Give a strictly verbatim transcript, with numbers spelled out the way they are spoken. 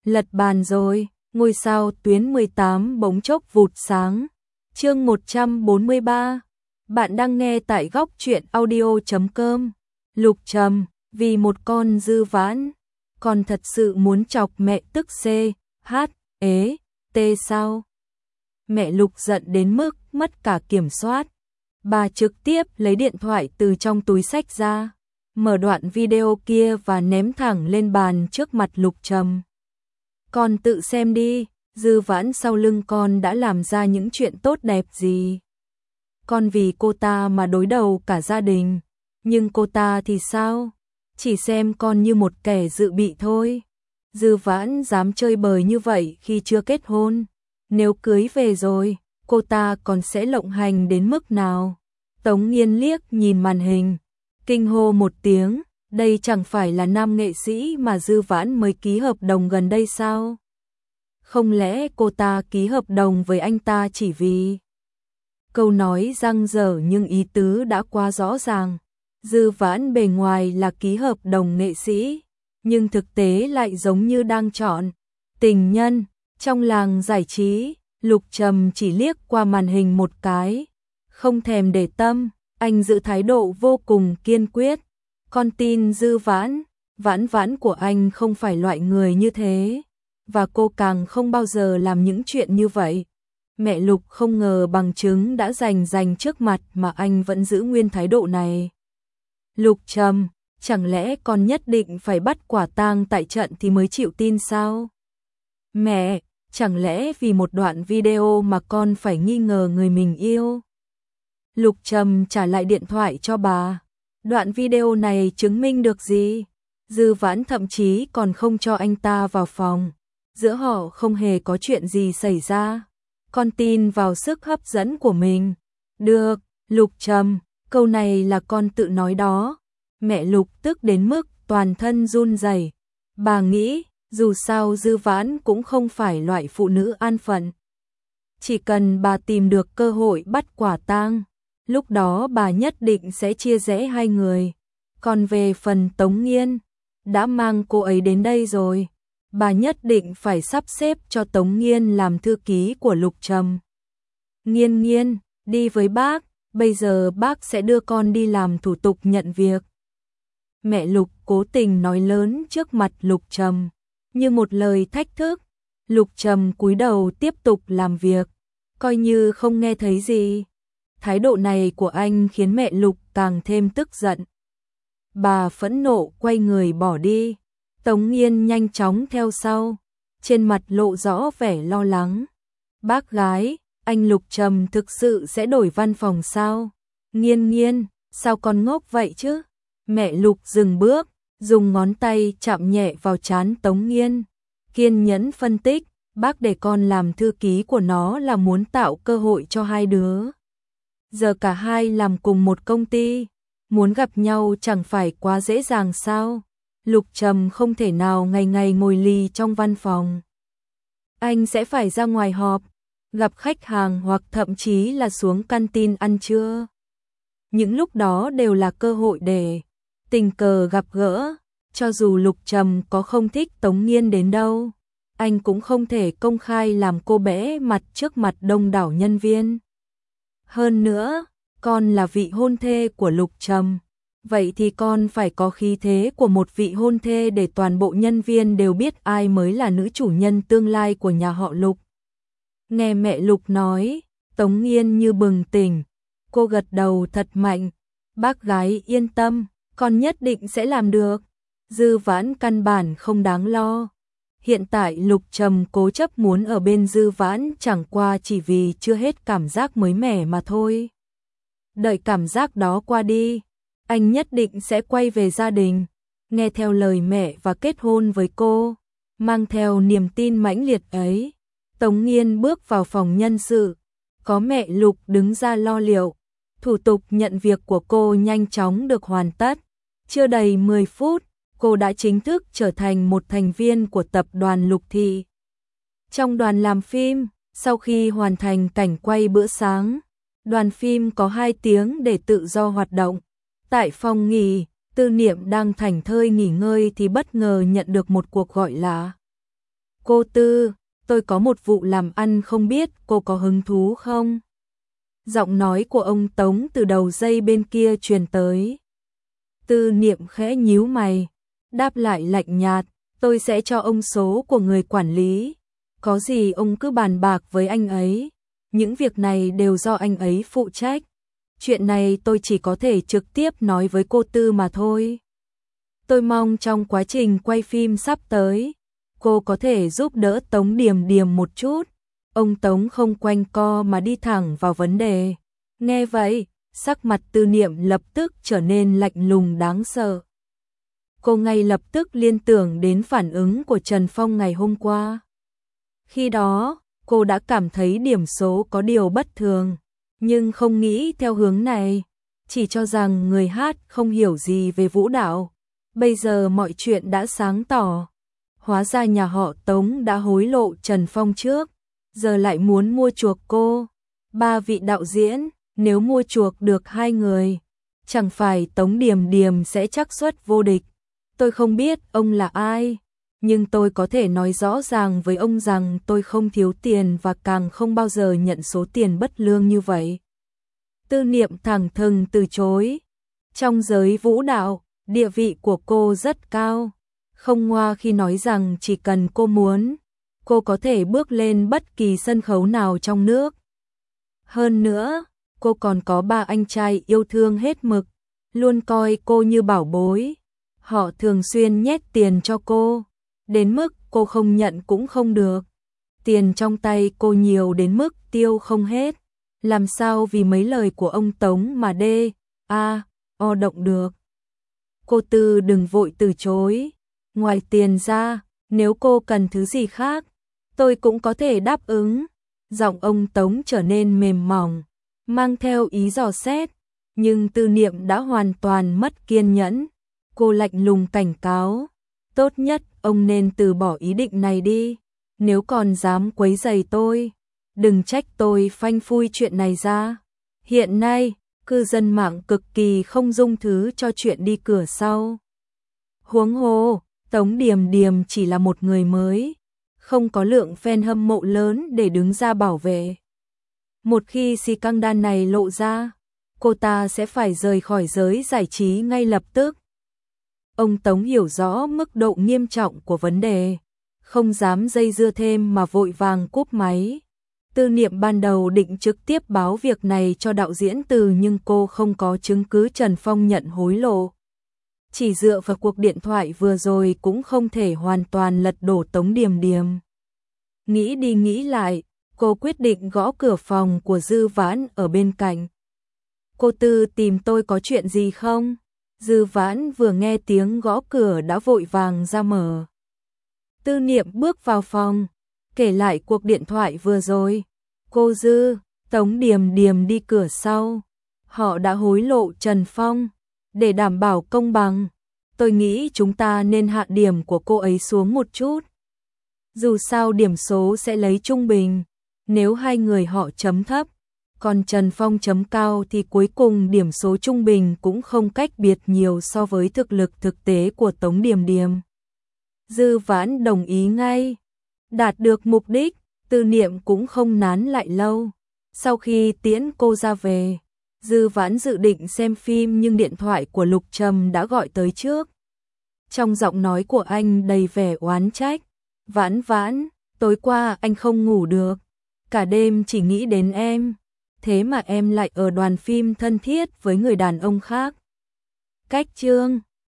Lật bàn rồi, ngôi sao tuyến mười tám bỗng chốc vụt sáng. Chương một trăm bốn mươi ba. Bạn đang nghe tại góc truyện audio chấm com. Lục Trầm, vì một con dư vãn, còn thật sự muốn chọc mẹ tức C, H, ế, T sao? Mẹ Lục giận đến mức mất cả kiểm soát. Bà trực tiếp lấy điện thoại từ trong túi xách ra, mở đoạn video kia và ném thẳng lên bàn trước mặt Lục Trầm. Con tự xem đi, dư vãn sau lưng con đã làm ra những chuyện tốt đẹp gì. Con vì cô ta mà đối đầu cả gia đình, nhưng cô ta thì sao? Chỉ xem con như một kẻ dự bị thôi. Dư vãn dám chơi bời như vậy khi chưa kết hôn. Nếu cưới về rồi, cô ta còn sẽ lộng hành đến mức nào? Tống Nghiên liếc nhìn màn hình, kinh hô một tiếng, đây chẳng phải là nam nghệ sĩ mà dư vãn mới ký hợp đồng gần đây sao? Không lẽ cô ta ký hợp đồng với anh ta chỉ vì... Câu nói răng dở nhưng ý tứ đã quá rõ ràng. Dư vãn bề ngoài là ký hợp đồng nghệ sĩ, nhưng thực tế lại giống như đang chọn tình nhân. Trong làng giải trí, Lục Trầm chỉ liếc qua màn hình một cái, không thèm để tâm, anh giữ thái độ vô cùng kiên quyết. Con tin dư vãn, vãn vãn của anh không phải loại người như thế, và cô càng không bao giờ làm những chuyện như vậy. Mẹ Lục không ngờ bằng chứng đã rành rành trước mặt mà anh vẫn giữ nguyên thái độ này. Lục Trầm, chẳng lẽ con nhất định phải bắt quả tang tại trận thì mới chịu tin sao? Mẹ, chẳng lẽ vì một đoạn video mà con phải nghi ngờ người mình yêu? Lục Trầm trả lại điện thoại cho bà. Đoạn video này chứng minh được gì? Dư vãn thậm chí còn không cho anh ta vào phòng. Giữa họ không hề có chuyện gì xảy ra. Con tin vào sức hấp dẫn của mình. Được, Lục Trầm, câu này là con tự nói đó. Mẹ Lục tức đến mức toàn thân run rẩy. Bà nghĩ, dù sao dư vãn cũng không phải loại phụ nữ an phận. Chỉ cần bà tìm được cơ hội bắt quả tang, lúc đó bà nhất định sẽ chia rẽ hai người. Còn về phần Tống Nghiên, đã mang cô ấy đến đây rồi, bà nhất định phải sắp xếp cho Tống Nghiên làm thư ký của Lục Trầm. Nghiên Nghiên, đi với bác, bây giờ bác sẽ đưa con đi làm thủ tục nhận việc. Mẹ Lục cố tình nói lớn trước mặt Lục Trầm, như một lời thách thức. Lục Trầm cúi đầu tiếp tục làm việc, coi như không nghe thấy gì. Thái độ này của anh khiến mẹ Lục càng thêm tức giận. Bà phẫn nộ quay người bỏ đi. Tống Nghiên nhanh chóng theo sau, trên mặt lộ rõ vẻ lo lắng. Bác gái, anh Lục Trầm thực sự sẽ đổi văn phòng sao? Nghiên Nghiên, sao con ngốc vậy chứ? Mẹ Lục dừng bước, dùng ngón tay chạm nhẹ vào trán Tống Nghiên, kiên nhẫn phân tích, bác để con làm thư ký của nó là muốn tạo cơ hội cho hai đứa. Giờ cả hai làm cùng một công ty, muốn gặp nhau chẳng phải quá dễ dàng sao? Lục Trầm không thể nào ngày ngày ngồi lì trong văn phòng. Anh sẽ phải ra ngoài họp, gặp khách hàng hoặc thậm chí là xuống canteen ăn trưa. Những lúc đó đều là cơ hội để tình cờ gặp gỡ. Cho dù Lục Trầm có không thích Tống Nghiên đến đâu, anh cũng không thể công khai làm cô bẽ mặt trước mặt đông đảo nhân viên. Hơn nữa, con là vị hôn thê của Lục Trầm, vậy thì con phải có khí thế của một vị hôn thê để toàn bộ nhân viên đều biết ai mới là nữ chủ nhân tương lai của nhà họ Lục. Nghe mẹ Lục nói, Tống Nghiên như bừng tỉnh, cô gật đầu thật mạnh. Bác gái yên tâm, con nhất định sẽ làm được. Dư vãn căn bản không đáng lo. Hiện tại Lục Trầm cố chấp muốn ở bên dư vãn chẳng qua chỉ vì chưa hết cảm giác mới mẻ mà thôi. Đợi cảm giác đó qua đi, anh nhất định sẽ quay về gia đình, nghe theo lời mẹ và kết hôn với cô. Mang theo niềm tin mãnh liệt ấy, Tống Nghiên bước vào phòng nhân sự, có mẹ Lục đứng ra lo liệu. Thủ tục nhận việc của cô nhanh chóng được hoàn tất. Chưa đầy mười phút, cô đã chính thức trở thành một thành viên của tập đoàn Lục Thị. Trong đoàn làm phim, sau khi hoàn thành cảnh quay bữa sáng, đoàn phim có hai tiếng để tự do hoạt động. Tại phòng nghỉ, Tư Niệm đang thảnh thơi nghỉ ngơi thì bất ngờ nhận được một cuộc gọi lạ. Cô Tư, tôi có một vụ làm ăn không biết cô có hứng thú không? Giọng nói của ông Tống từ đầu dây bên kia truyền tới. Tư Niệm khẽ nhíu mày, đáp lại lạnh nhạt, tôi sẽ cho ông số của người quản lý. Có gì ông cứ bàn bạc với anh ấy. Những việc này đều do anh ấy phụ trách. Chuyện này tôi chỉ có thể trực tiếp nói với cô Tư mà thôi. Tôi mong trong quá trình quay phim sắp tới, cô có thể giúp đỡ Tống Điềm Điềm một chút. Ông Tống không quanh co mà đi thẳng vào vấn đề. Nghe vậy, sắc mặt Tư Niệm lập tức trở nên lạnh lùng đáng sợ. Cô ngay lập tức liên tưởng đến phản ứng của Trần Phong ngày hôm qua. Khi đó, cô đã cảm thấy điểm số có điều bất thường, nhưng không nghĩ theo hướng này, chỉ cho rằng người hát không hiểu gì về vũ đạo. Bây giờ mọi chuyện đã sáng tỏ. Hóa ra nhà họ Tống đã hối lộ Trần Phong trước, giờ lại muốn mua chuộc cô. Ba vị đạo diễn, nếu mua chuộc được hai người, chẳng phải Tống Điềm Điềm sẽ trắc suất vô địch. Tôi không biết ông là ai, nhưng tôi có thể nói rõ ràng với ông rằng tôi không thiếu tiền và càng không bao giờ nhận số tiền bất lương như vậy. Tư Niệm thẳng thừng từ chối. Trong giới vũ đạo, địa vị của cô rất cao. Không ngoa khi nói rằng chỉ cần cô muốn, cô có thể bước lên bất kỳ sân khấu nào trong nước. Hơn nữa, cô còn có ba anh trai yêu thương hết mực, luôn coi cô như bảo bối. Họ thường xuyên nhét tiền cho cô, đến mức cô không nhận cũng không được. Tiền trong tay cô nhiều đến mức tiêu không hết. Làm sao vì mấy lời của ông Tống mà đê, a, o động được. Cô Tư đừng vội từ chối. Ngoài tiền ra, nếu cô cần thứ gì khác, tôi cũng có thể đáp ứng. Giọng ông Tống trở nên mềm mỏng, mang theo ý dò xét, nhưng Tư Niệm đã hoàn toàn mất kiên nhẫn. Cô lạnh lùng cảnh cáo, tốt nhất ông nên từ bỏ ý định này đi. Nếu còn dám quấy rầy tôi, đừng trách tôi phanh phui chuyện này ra. Hiện nay, cư dân mạng cực kỳ không dung thứ cho chuyện đi cửa sau. Huống hồ, Tống Điềm Điềm chỉ là một người mới, không có lượng fan hâm mộ lớn để đứng ra bảo vệ. Một khi scandal này lộ ra, cô ta sẽ phải rời khỏi giới giải trí ngay lập tức. Ông Tống hiểu rõ mức độ nghiêm trọng của vấn đề, không dám dây dưa thêm mà vội vàng cúp máy. Tư Niệm ban đầu định trực tiếp báo việc này cho đạo diễn Từ, nhưng cô không có chứng cứ Trần Phong nhận hối lộ. Chỉ dựa vào cuộc điện thoại vừa rồi cũng không thể hoàn toàn lật đổ Tống Điềm Điềm. Nghĩ đi nghĩ lại, cô quyết định gõ cửa phòng của Dư Vãn ở bên cạnh. Cô Tư tìm tôi có chuyện gì không? Dư Vãn vừa nghe tiếng gõ cửa đã vội vàng ra mở. Tư Niệm bước vào phòng, kể lại cuộc điện thoại vừa rồi. Cô Dư, Tống Điềm Điềm đi cửa sau. Họ đã hối lộ Trần Phong. Để đảm bảo công bằng, tôi nghĩ chúng ta nên hạ điểm của cô ấy xuống một chút. Dù sao điểm số sẽ lấy trung bình. Nếu hai người họ chấm thấp, còn Trần Phong chấm cao thì cuối cùng điểm số trung bình cũng không cách biệt nhiều so với thực lực thực tế của Tống Điềm Điềm. Dư Vãn đồng ý ngay. Đạt được mục đích, Tư Niệm cũng không nán lại lâu. Sau khi tiễn cô ra về, Dư Vãn dự định xem phim nhưng điện thoại của Lục Trầm đã gọi tới trước. Trong giọng nói của anh đầy vẻ oán trách. Vãn Vãn, tối qua anh không ngủ được. Cả đêm chỉ nghĩ đến em. Thế mà em lại ở đoàn phim thân thiết với người đàn ông khác. Cách chương